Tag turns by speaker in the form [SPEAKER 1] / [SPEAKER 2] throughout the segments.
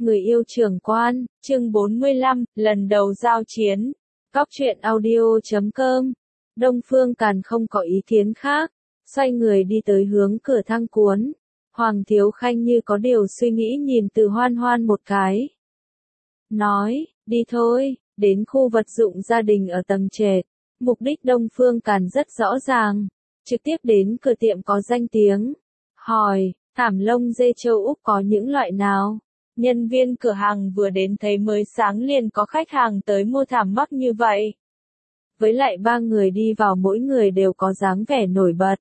[SPEAKER 1] Người yêu trưởng quan, chương 45, lần đầu giao chiến. Góc truyện audio.com. Đông Phương Càn không có ý kiến khác, xoay người đi tới hướng cửa thang cuốn. Hoàng Thiếu Khanh như có điều suy nghĩ nhìn Từ Hoan Hoan một cái. Nói, đi thôi, đến khu vật dụng gia đình ở tầng trệt. Mục đích Đông Phương Càn rất rõ ràng, trực tiếp đến cửa tiệm có danh tiếng. Hỏi, thảm lông dê châu Úc có những loại nào? Nhân viên cửa hàng vừa đến thấy mới sáng liền có khách hàng tới mua thảm mắc như vậy. Với lại ba người đi vào mỗi người đều có dáng vẻ nổi bật.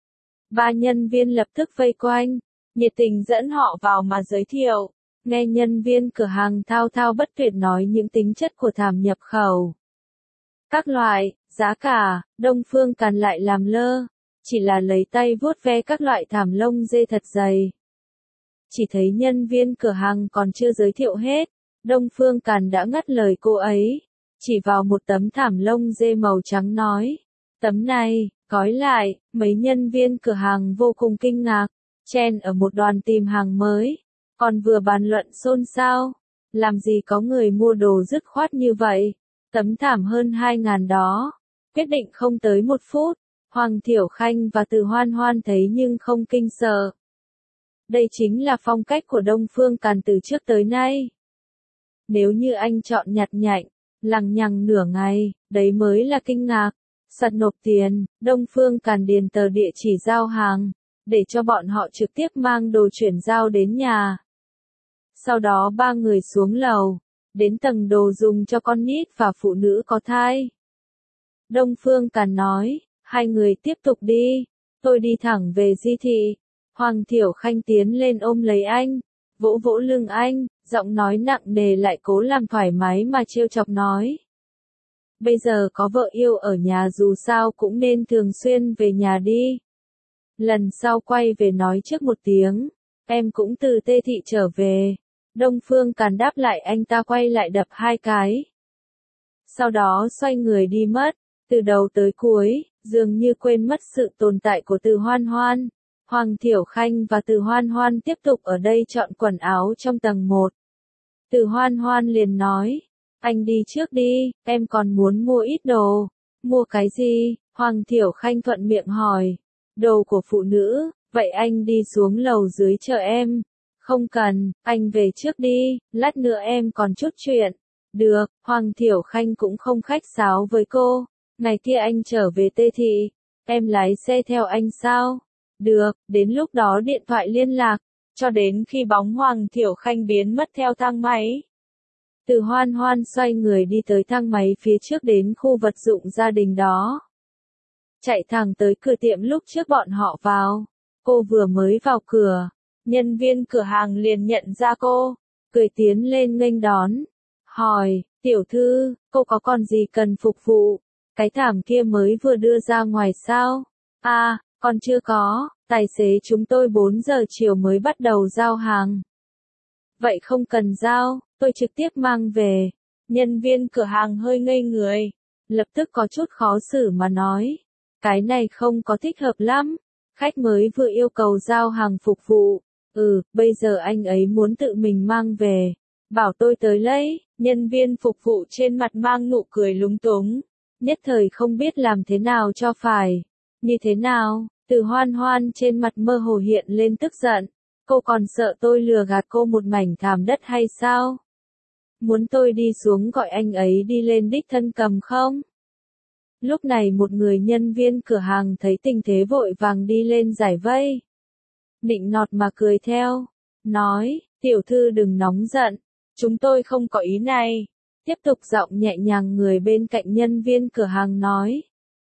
[SPEAKER 1] Ba nhân viên lập tức vây quanh, nhiệt tình dẫn họ vào mà giới thiệu. Nghe nhân viên cửa hàng thao thao bất tuyệt nói những tính chất của thảm nhập khẩu. Các loại, giá cả, Đông Phương Càn lại làm lơ, chỉ là lấy tay vuốt ve các loại thảm lông dê thật dày. Chỉ thấy nhân viên cửa hàng còn chưa giới thiệu hết, Đông Phương Càn đã ngắt lời cô ấy, chỉ vào một tấm thảm lông dê màu trắng nói, tấm này, gói lại, mấy nhân viên cửa hàng vô cùng kinh ngạc, chen ở một đoàn tìm hàng mới, còn vừa bàn luận xôn xao, làm gì có người mua đồ dứt khoát như vậy, tấm thảm hơn 2.000 đó, quyết định không tới 1 phút, Hoàng Thiểu Khanh và Từ Hoan Hoan thấy nhưng không kinh sợ. Đây chính là phong cách của Đông Phương Càn từ trước tới nay. Nếu như anh chọn nhặt nhạnh, lằng nhằng nửa ngày, đấy mới là kinh ngạc. Sật nộp tiền, Đông Phương Càn điền tờ địa chỉ giao hàng, để cho bọn họ trực tiếp mang đồ chuyển giao đến nhà. Sau đó ba người xuống lầu, đến tầng đồ dùng cho con nít và phụ nữ có thai. Đông Phương Càn nói, hai người tiếp tục đi, tôi đi thẳng về di thị. Hoàng Thiểu Khanh tiến lên ôm lấy anh, vỗ vỗ lưng anh, giọng nói nặng nề lại cố làm thoải mái mà trêu chọc nói. Bây giờ có vợ yêu ở nhà dù sao cũng nên thường xuyên về nhà đi. Lần sau quay về nói trước một tiếng, em cũng từ Tê Thị trở về. Đông Phương Càn đáp lại anh ta quay lại đập 2 cái. Sau đó xoay người đi mất, từ đầu tới cuối, dường như quên mất sự tồn tại của Từ Hoan Hoan. Hoàng Thiểu Khanh và Từ Hoan Hoan tiếp tục ở đây chọn quần áo trong tầng 1. Từ Hoan Hoan liền nói, anh đi trước đi, em còn muốn mua ít đồ. Mua cái gì? Hoàng Thiểu Khanh thuận miệng hỏi. Đồ của phụ nữ, vậy anh đi xuống lầu dưới chờ em. Không cần, anh về trước đi, lát nữa em còn chút chuyện. Được, Hoàng Thiểu Khanh cũng không khách sáo với cô. Ngày kia anh trở về Tê Thị, em lái xe theo anh sao? Được, đến lúc đó điện thoại liên lạc, cho đến khi bóng Hoàng Thiểu Khanh biến mất theo thang máy. Từ Hoan Hoan xoay người đi tới thang máy phía trước đến khu vật dụng gia đình đó. Chạy thẳng tới cửa tiệm lúc trước bọn họ vào. Cô vừa mới vào cửa, nhân viên cửa hàng liền nhận ra cô, cười tiến lên nghênh đón. Hỏi, tiểu thư, cô có còn gì cần phục vụ? Cái thảm kia mới vừa đưa ra ngoài sao? À, còn chưa có, tài xế chúng tôi 4 giờ chiều mới bắt đầu giao hàng. Vậy không cần giao, tôi trực tiếp mang về. Nhân viên cửa hàng hơi ngây người, lập tức có chút khó xử mà nói. Cái này không có thích hợp lắm, khách mới vừa yêu cầu giao hàng phục vụ. Bây giờ anh ấy muốn tự mình mang về. Bảo tôi tới lấy, nhân viên phục vụ trên mặt mang nụ cười lúng túng. Nhất thời không biết làm thế nào cho phải. Như thế nào? Từ Hoan Hoan trên mặt mơ hồ hiện lên tức giận. Cô còn sợ tôi lừa gạt cô một mảnh thảm đất hay sao? Muốn tôi đi xuống gọi anh ấy đi lên đích thân cầm không? Lúc này một người nhân viên cửa hàng thấy tình thế vội vàng đi lên giải vây. Nịnh nọt mà cười theo. Nói, tiểu thư đừng nóng giận. Chúng tôi không có ý này. Tiếp tục giọng nhẹ nhàng người bên cạnh nhân viên cửa hàng nói.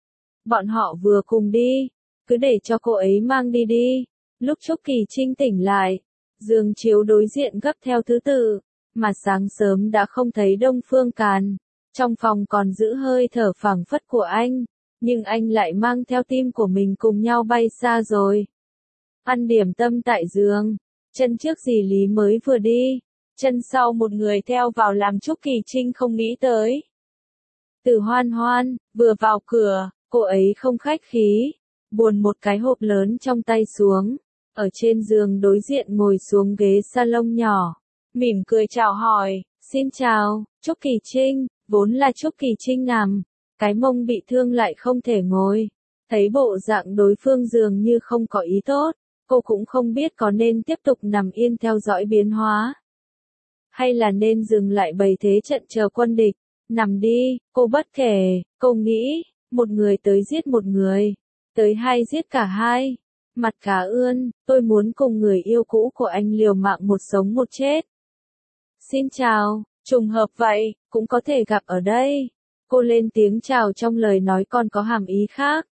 [SPEAKER 1] Bọn họ vừa cùng đi. Cứ để cho cô ấy mang đi đi. Lúc Trúc Kỳ Trinh tỉnh lại, giường chiếu đối diện gấp theo thứ tự, mà sáng sớm đã không thấy Đông Phương Càn. Trong phòng còn giữ hơi thở phảng phất của anh, nhưng anh lại mang theo tim của mình cùng nhau bay xa rồi. Ăn điểm tâm tại giường, chân trước dì Lý mới vừa đi, chân sau một người theo vào làm Trúc Kỳ Trinh không nghĩ tới. Từ Hoan Hoan, vừa vào cửa, cô ấy không khách khí, buồn một cái hộp lớn trong tay xuống, ở trên giường đối diện ngồi xuống ghế salon nhỏ, mỉm cười chào hỏi, xin chào, Trúc Kỳ Trinh, vốn là Trúc Kỳ Trinh nằm, cái mông bị thương lại không thể ngồi. Thấy bộ dạng đối phương dường như không có ý tốt, cô cũng không biết có nên tiếp tục nằm yên theo dõi biến hóa. Hay là nên dừng lại bày thế trận chờ quân địch, nằm đi, cô bất kể, cô nghĩ, một người tới giết một người, tới hai giết cả hai. Mặt cá ươn, tôi muốn cùng người yêu cũ của anh liều mạng một sống một chết. Xin chào, trùng hợp vậy, cũng có thể gặp ở đây. Cô lên tiếng chào trong lời nói còn có hàm ý khác.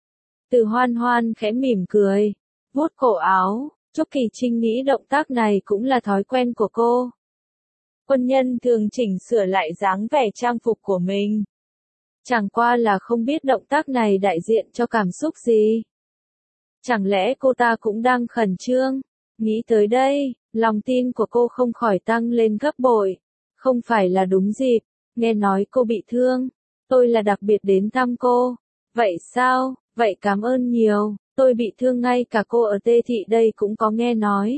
[SPEAKER 1] Từ Hoan Hoan khẽ mỉm cười, vuốt cổ áo, Trúc Kỳ Trinh nghĩ động tác này cũng là thói quen của cô. Quân nhân thường chỉnh sửa lại dáng vẻ trang phục của mình. Chẳng qua là không biết động tác này đại diện cho cảm xúc gì. Chẳng lẽ cô ta cũng đang khẩn trương? Nghĩ tới đây, lòng tin của cô không khỏi tăng lên gấp bội. Không phải là đúng dịp, nghe nói cô bị thương. Tôi là đặc biệt đến thăm cô. Vậy sao? Vậy cảm ơn nhiều, tôi bị thương ngay cả cô ở Tê Thị đây cũng có nghe nói.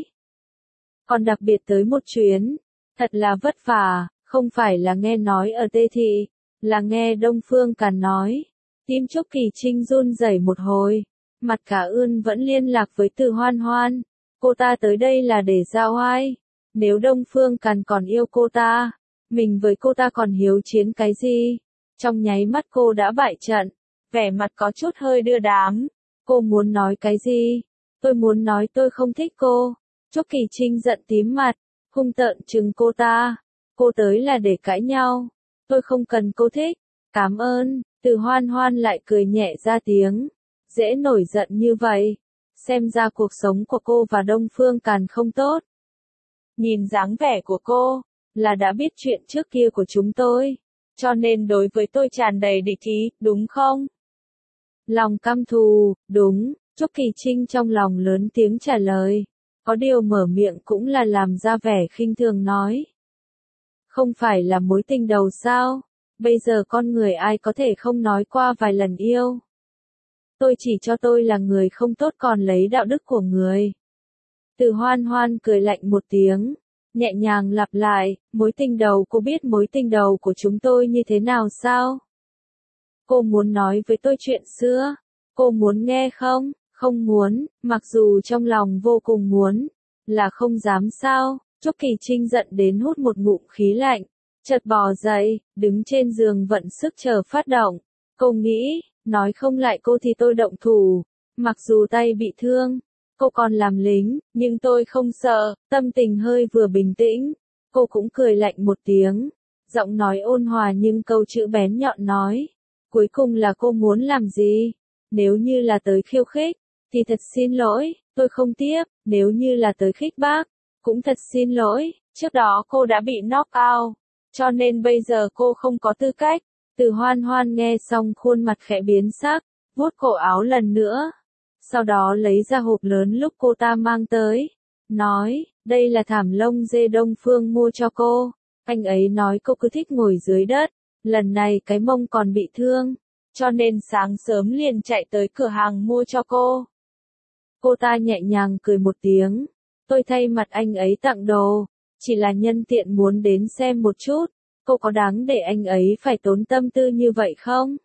[SPEAKER 1] Còn đặc biệt tới một chuyến, thật là vất vả, không phải là nghe nói ở Tê Thị, là nghe Đông Phương Càn nói. Tim Trúc Kỳ Trinh run rẩy một hồi, mặt cả ươn vẫn liên lạc với Từ Hoan Hoan. Cô ta tới đây là để giao oai. Nếu Đông Phương Càn còn yêu cô ta, mình với cô ta còn hiếu chiến cái gì? Trong nháy mắt cô đã bại trận. Vẻ mặt có chút hơi đưa đám. Cô muốn nói cái gì? Tôi muốn nói tôi không thích cô. Trúc Kỳ Trinh giận tím mặt, hung tợn trừng cô ta. Cô tới là để cãi nhau. Tôi không cần cô thích. Cảm ơn. Từ Hoan Hoan lại cười nhẹ ra tiếng. Dễ nổi giận như vậy. Xem ra cuộc sống của cô và Đông Phương Càn không tốt. Nhìn dáng vẻ của cô, là đã biết chuyện trước kia của chúng tôi. Cho nên đối với tôi tràn đầy địch ý, đúng không? Lòng căm thù, đúng, Trúc Kỳ Trinh trong lòng lớn tiếng trả lời. Có điều mở miệng cũng là làm ra vẻ khinh thường nói. Không phải là mối tình đầu sao? Bây giờ con người ai có thể không nói qua vài lần yêu? Tôi chỉ cho tôi là người không tốt còn lấy đạo đức của người. Từ Hoan Hoan cười lạnh một tiếng, nhẹ nhàng lặp lại, mối tình đầu cô biết mối tình đầu của chúng tôi như thế nào sao? Cô muốn nói với tôi chuyện xưa, cô muốn nghe không? Không muốn, mặc dù trong lòng vô cùng muốn, là không dám sao? Trúc Kỳ Trinh giận đến hút một ngụm khí lạnh, chợt bò dậy, đứng trên giường vận sức chờ phát động. Cô nghĩ, nói không lại cô thì tôi động thủ, mặc dù tay bị thương, cô còn làm lính, nhưng tôi không sợ, tâm tình hơi vừa bình tĩnh, cô cũng cười lạnh một tiếng, giọng nói ôn hòa nhưng câu chữ bén nhọn nói, cuối cùng là cô muốn làm gì? Nếu như là tới khiêu khích, thì thật xin lỗi, tôi không tiếp, nếu như là tới khích bác, cũng thật xin lỗi, trước đó cô đã bị knock out, cho nên bây giờ cô không có tư cách. Từ Hoan Hoan nghe xong khuôn mặt khẽ biến sắc, vuốt cổ áo lần nữa. Sau đó lấy ra hộp lớn lúc cô ta mang tới. Nói, đây là thảm lông dê Đông Phương mua cho cô. Anh ấy nói cô cứ thích ngồi dưới đất. Lần này cái mông còn bị thương. Cho nên sáng sớm liền chạy tới cửa hàng mua cho cô. Cô ta nhẹ nhàng cười một tiếng. Tôi thay mặt anh ấy tặng đồ. Chỉ là nhân tiện muốn đến xem một chút. Cô có đáng để anh ấy phải tốn tâm tư như vậy không?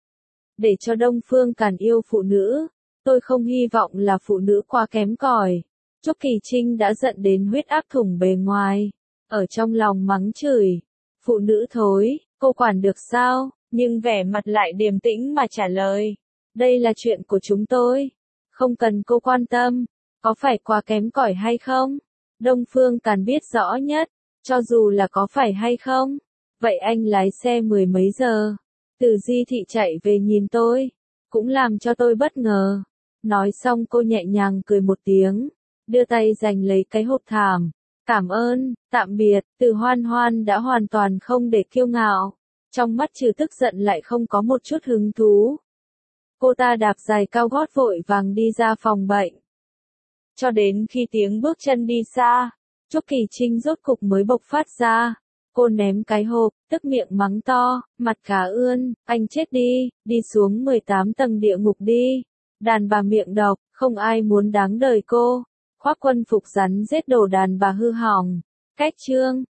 [SPEAKER 1] Để cho Đông Phương Càn yêu phụ nữ, tôi không hy vọng là phụ nữ quá kém cỏi. Trúc Kỳ Trinh đã giận đến huyết áp thủng bề ngoài, ở trong lòng mắng chửi. Phụ nữ thối, cô quản được sao? Nhưng vẻ mặt lại điềm tĩnh mà trả lời. Đây là chuyện của chúng tôi. Không cần cô quan tâm. Có phải quá kém cỏi hay không? Đông Phương Càn biết rõ nhất. Cho dù là có phải hay không. Vậy anh lái xe 10 mấy giờ, từ Di Thị chạy về nhìn tôi, cũng làm cho tôi bất ngờ. Nói xong cô nhẹ nhàng cười một tiếng, đưa tay giành lấy cái hộp thảm. Cảm ơn, tạm biệt, Từ Hoan Hoan đã hoàn toàn không để kiêu ngạo. Trong mắt trừ tức giận lại không có một chút hứng thú. Cô ta đạp giày cao gót vội vàng đi ra phòng bệnh. Cho đến khi tiếng bước chân đi xa, Trúc Kỳ Trinh rốt cục mới bộc phát ra. Cô ném cái hộp, tức miệng mắng to, mặt cá ươn, anh chết đi xuống 18 tầng địa ngục đi. Đàn bà miệng độc, không ai muốn đáng đời cô. Khoác quân phục rắn rết đồ đàn bà hư hỏng. Cách chương